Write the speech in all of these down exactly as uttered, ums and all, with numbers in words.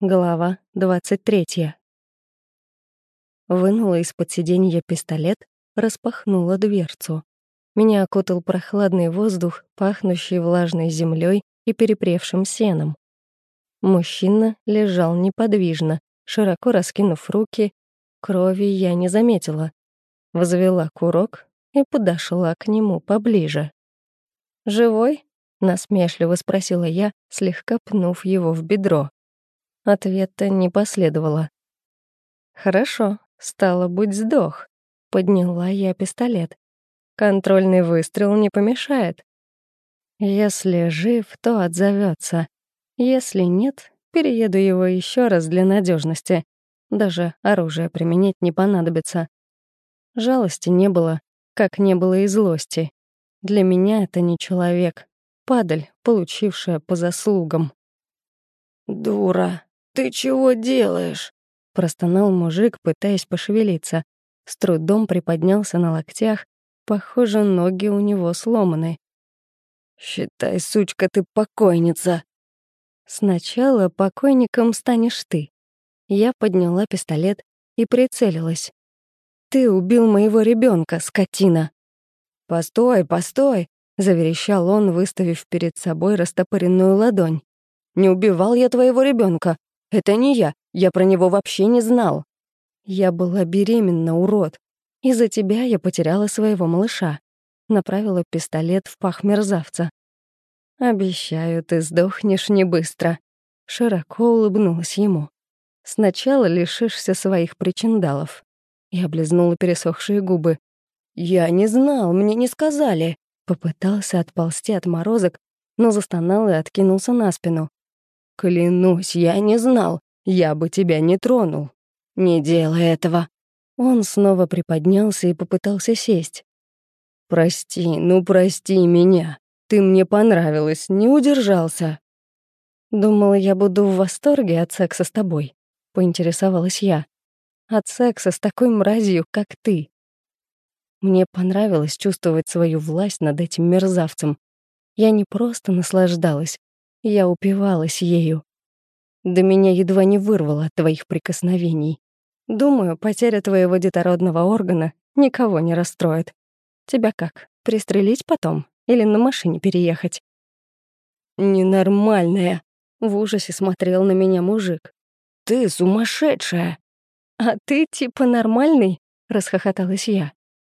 Глава двадцать третья. Вынула из-под сиденья пистолет, распахнула дверцу. Меня окутал прохладный воздух, пахнущий влажной землей и перепревшим сеном. Мужчина лежал неподвижно, широко раскинув руки. Крови я не заметила. Взвела курок и подошла к нему поближе. «Живой?» — насмешливо спросила я, слегка пнув его в бедро. Ответа не последовало. «Хорошо, стало быть, сдох». Подняла я пистолет. Контрольный выстрел не помешает. Если жив, то отзовется. Если нет, перееду его еще раз для надежности. Даже оружие применять не понадобится. Жалости не было, как не было и злости. Для меня это не человек. Падаль, получившая по заслугам. «Дура, ты чего делаешь?» — простонал мужик, пытаясь пошевелиться. С трудом приподнялся на локтях. Похоже, ноги у него сломаны. «Считай, сучка, ты покойница!» «Сначала покойником станешь ты». Я подняла пистолет и прицелилась. «Ты убил моего ребенка, скотина!» «Постой, постой!» — заверещал он, выставив перед собой растопыренную ладонь. «Не убивал я твоего ребенка. Это не я, я про него вообще не знал». «Я была беременна, урод. Из-за тебя я потеряла своего малыша». Направила пистолет в пах мерзавца. «Обещаю, ты сдохнешь не быстро». Широко улыбнулась ему. «Сначала лишишься своих причиндалов». Я облизнула пересохшие губы. «Я не знал, мне не сказали». Попытался отползти от морозок, но застонал и откинулся на спину. «Клянусь, я не знал. Я бы тебя не тронул. Не делай этого». Он снова приподнялся и попытался сесть. «Прости, ну прости меня. Ты мне понравилась, не удержался». «Думала, я буду в восторге от секса с тобой», — поинтересовалась я. «От секса с такой мразью, как ты». Мне понравилось чувствовать свою власть над этим мерзавцем. Я не просто наслаждалась, я упивалась ею. Да меня едва не вырвало от твоих прикосновений. Думаю, потеря твоего детородного органа никого не расстроит. Тебя как, пристрелить потом или на машине переехать?» «Ненормальная», — в ужасе смотрел на меня мужик. «Ты сумасшедшая». «А ты типа нормальный?» — расхохоталась я.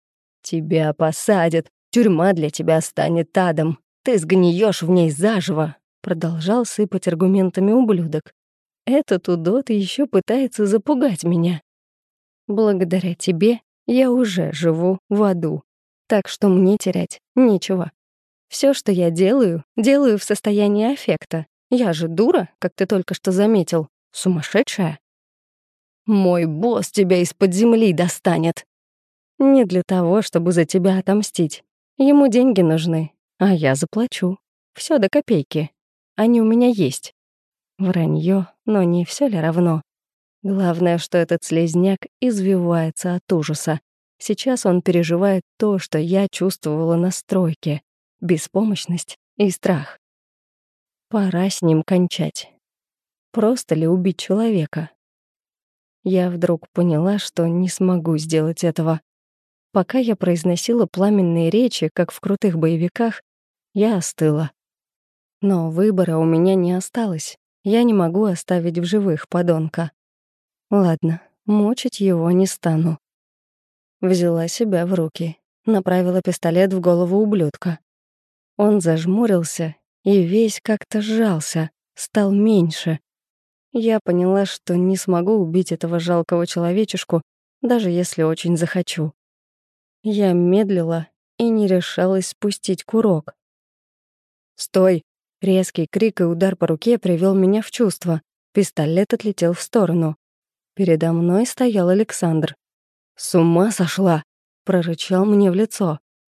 «Тебя посадят, тюрьма для тебя станет адом. Ты сгниешь в ней заживо», — продолжал сыпать аргументами ублюдок. «Этот удот еще пытается запугать меня. Благодаря тебе я уже живу в аду, так что мне терять нечего. Все, что я делаю, делаю в состоянии аффекта. Я же дура, как ты только что заметил, сумасшедшая». «Мой босс тебя из-под земли достанет». «Не для того, чтобы за тебя отомстить. Ему деньги нужны, а я заплачу. Все до копейки. Они у меня есть». Вранье, но не все ли равно? Главное, что этот слизняк извивается от ужаса. Сейчас он переживает то, что я чувствовала на стройке. Беспомощность и страх. Пора с ним кончать. Просто ли убить человека? Я вдруг поняла, что не смогу сделать этого. Пока я произносила пламенные речи, как в крутых боевиках, я остыла. Но выбора у меня не осталось. Я не могу оставить в живых подонка. Ладно, мучить его не стану. Взяла себя в руки, направила пистолет в голову ублюдка. Он зажмурился и весь как-то сжался, стал меньше. Я поняла, что не смогу убить этого жалкого человечешку, даже если очень захочу. Я медлила и не решалась спустить курок. «Стой!» — резкий крик и удар по руке привел меня в чувство. Пистолет отлетел в сторону. Передо мной стоял Александр. «С ума сошла!» — прорычал мне в лицо.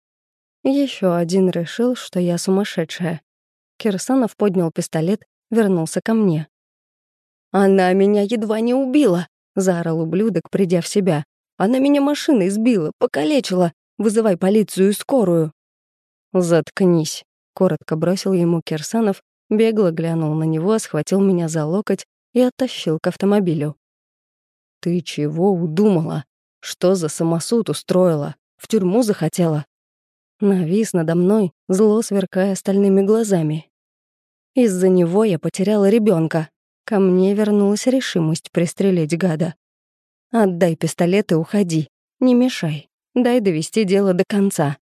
Еще один решил, что я сумасшедшая. Кирсанов поднял пистолет, вернулся ко мне. «Она меня едва не убила!» — заорал ублюдок, придя в себя. «Она меня машиной сбила, покалечила! Вызывай полицию и скорую!» «Заткнись!» — коротко бросил ему Кирсанов, бегло глянул на него, схватил меня за локоть и оттащил к автомобилю. «Ты чего удумала? Что за самосуд устроила? В тюрьму захотела?» Навис надо мной, зло сверкая стальными глазами. Из-за него я потеряла ребенка. Ко мне вернулась решимость пристрелить гада. «Отдай пистолет и уходи. Не мешай. Дай довести дело до конца».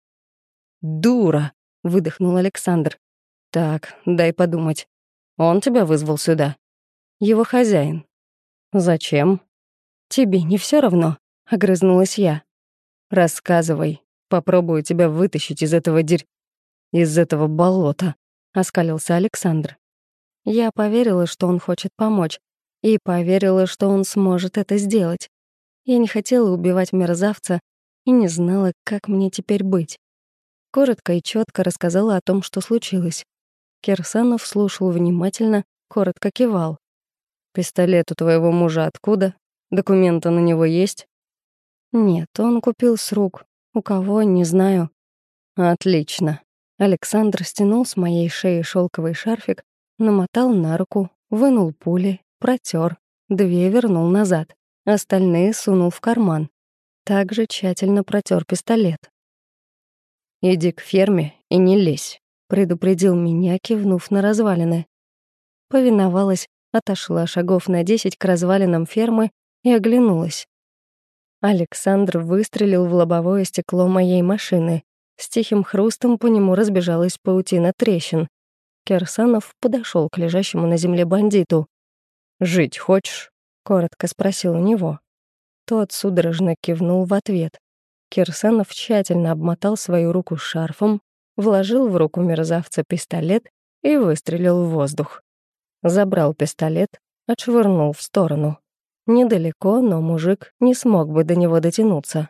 «Дура!» — выдохнул Александр. «Так, дай подумать. Он тебя вызвал сюда?» «Его хозяин». «Зачем?» «Тебе не все равно?» — огрызнулась я. «Рассказывай. Попробую тебя вытащить из этого дерь... из этого болота», — оскалился Александр. Я поверила, что он хочет помочь, и поверила, что он сможет это сделать. Я не хотела убивать мерзавца и не знала, как мне теперь быть. Коротко и четко рассказала о том, что случилось. Кирсанов слушал внимательно, коротко кивал. «Пистолет у твоего мужа откуда? Документы на него есть?» «Нет, он купил с рук. У кого, не знаю». «Отлично». Александр стянул с моей шеи шелковый шарфик, намотал на руку, вынул пули, протер, две вернул назад, остальные сунул в карман. Также тщательно протер пистолет. «Иди к ферме и не лезь», — предупредил меня, кивнув на развалины. Повиновалась, отошла шагов на десять к развалинам фермы и оглянулась. Александр выстрелил в лобовое стекло моей машины. С тихим хрустом по нему разбежалась паутина трещин. Кирсанов подошел к лежащему на земле бандиту. «Жить хочешь?» — коротко спросил у него. Тот судорожно кивнул в ответ. Кирсанов тщательно обмотал свою руку шарфом, вложил в руку мерзавца пистолет и выстрелил в воздух. Забрал пистолет, отшвырнул в сторону. Недалеко, но мужик не смог бы до него дотянуться.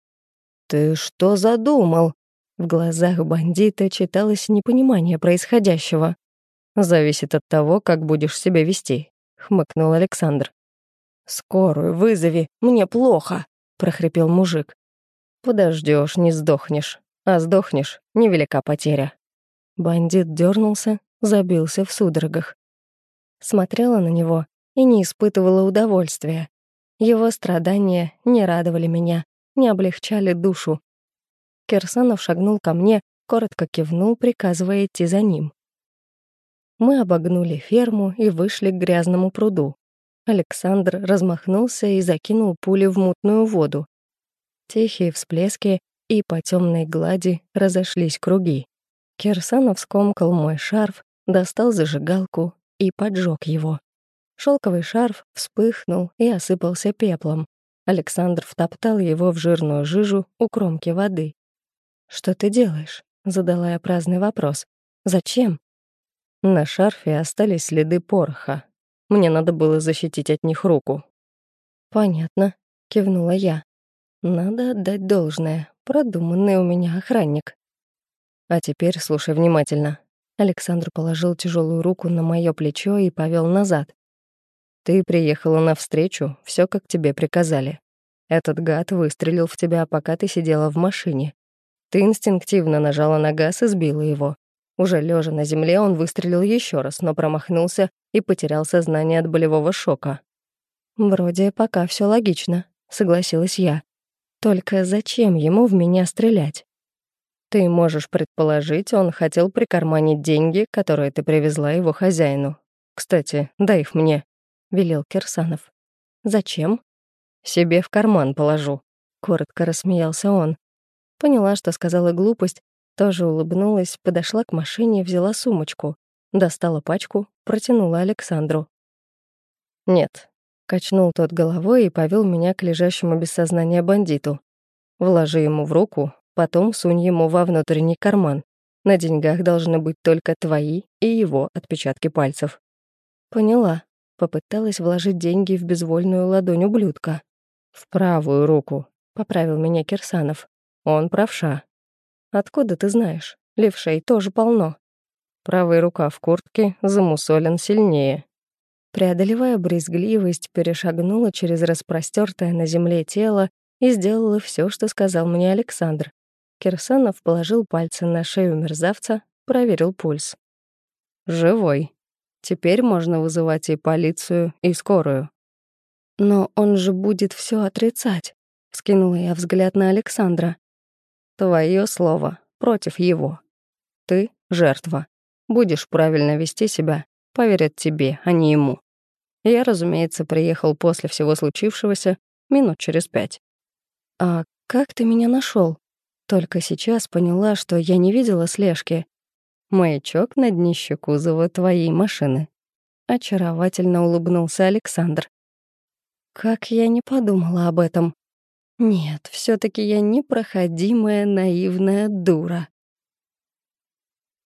«Ты что задумал?» В глазах бандита читалось непонимание происходящего. «Зависит от того, как будешь себя вести», — хмыкнул Александр. «Скорую вызови, мне плохо», — прохрипел мужик. «Подождешь, не сдохнешь, а сдохнешь — невелика потеря». Бандит дернулся, забился в судорогах. Смотрела на него и не испытывала удовольствия. Его страдания не радовали меня, не облегчали душу. Кирсанов шагнул ко мне, коротко кивнул, приказывая идти за ним. Мы обогнули ферму и вышли к грязному пруду. Александр размахнулся и закинул пули в мутную воду. Тихие всплески, и по темной глади разошлись круги. Кирсанов скомкал мой шарф, достал зажигалку и поджег его. Шелковый шарф вспыхнул и осыпался пеплом. Александр втоптал его в жирную жижу у кромки воды. «Что ты делаешь?» — задала я праздный вопрос. «Зачем?» На шарфе остались следы пороха. Мне надо было защитить от них руку. «Понятно», — кивнула я. «Надо отдать должное. Продуманный у меня охранник». «А теперь слушай внимательно». Александр положил тяжелую руку на мое плечо и повел назад. «Ты приехала навстречу, все как тебе приказали. Этот гад выстрелил в тебя, пока ты сидела в машине. Ты инстинктивно нажала на газ и сбила его. Уже лежа на земле, он выстрелил еще раз, но промахнулся и потерял сознание от болевого шока». «Вроде пока все логично», — согласилась я. «Только зачем ему в меня стрелять?» «Ты можешь предположить, он хотел прикарманить деньги, которые ты привезла его хозяину. Кстати, дай их мне», — велел Кирсанов. «Зачем?» «Себе в карман положу», — коротко рассмеялся он. Поняла, что сказала глупость, тоже улыбнулась, подошла к машине, взяла сумочку, достала пачку, протянула Александру. «Нет», — качнул тот головой и повел меня к лежащему без сознания бандиту. «Вложи ему в руку, потом сунь ему во внутренний карман. На деньгах должны быть только твои и его отпечатки пальцев». «Поняла», — попыталась вложить деньги в безвольную ладонь ублюдка. «В правую руку», — поправил меня Кирсанов. «Он правша». «Откуда ты знаешь? Левшей тоже полно». «Правая рука в куртке замусолен сильнее». Преодолевая брезгливость, перешагнула через распростёртое на земле тело и сделала все, что сказал мне Александр. Кирсанов положил пальцы на шею мерзавца, проверил пульс. «Живой». Теперь можно вызывать и полицию, и скорую». «Но он же будет все отрицать», — вскинула я взгляд на Александра. «Твое слово против его. Ты — жертва. Будешь правильно вести себя, поверят тебе, а не ему. Я, разумеется, приехал после всего случившегося минут через пять». «А как ты меня нашел? Только сейчас поняла, что я не видела слежки». «Маячок на днище кузова твоей машины». Очаровательно улыбнулся Александр. Как я не подумала об этом. Нет, все таки я непроходимая наивная дура.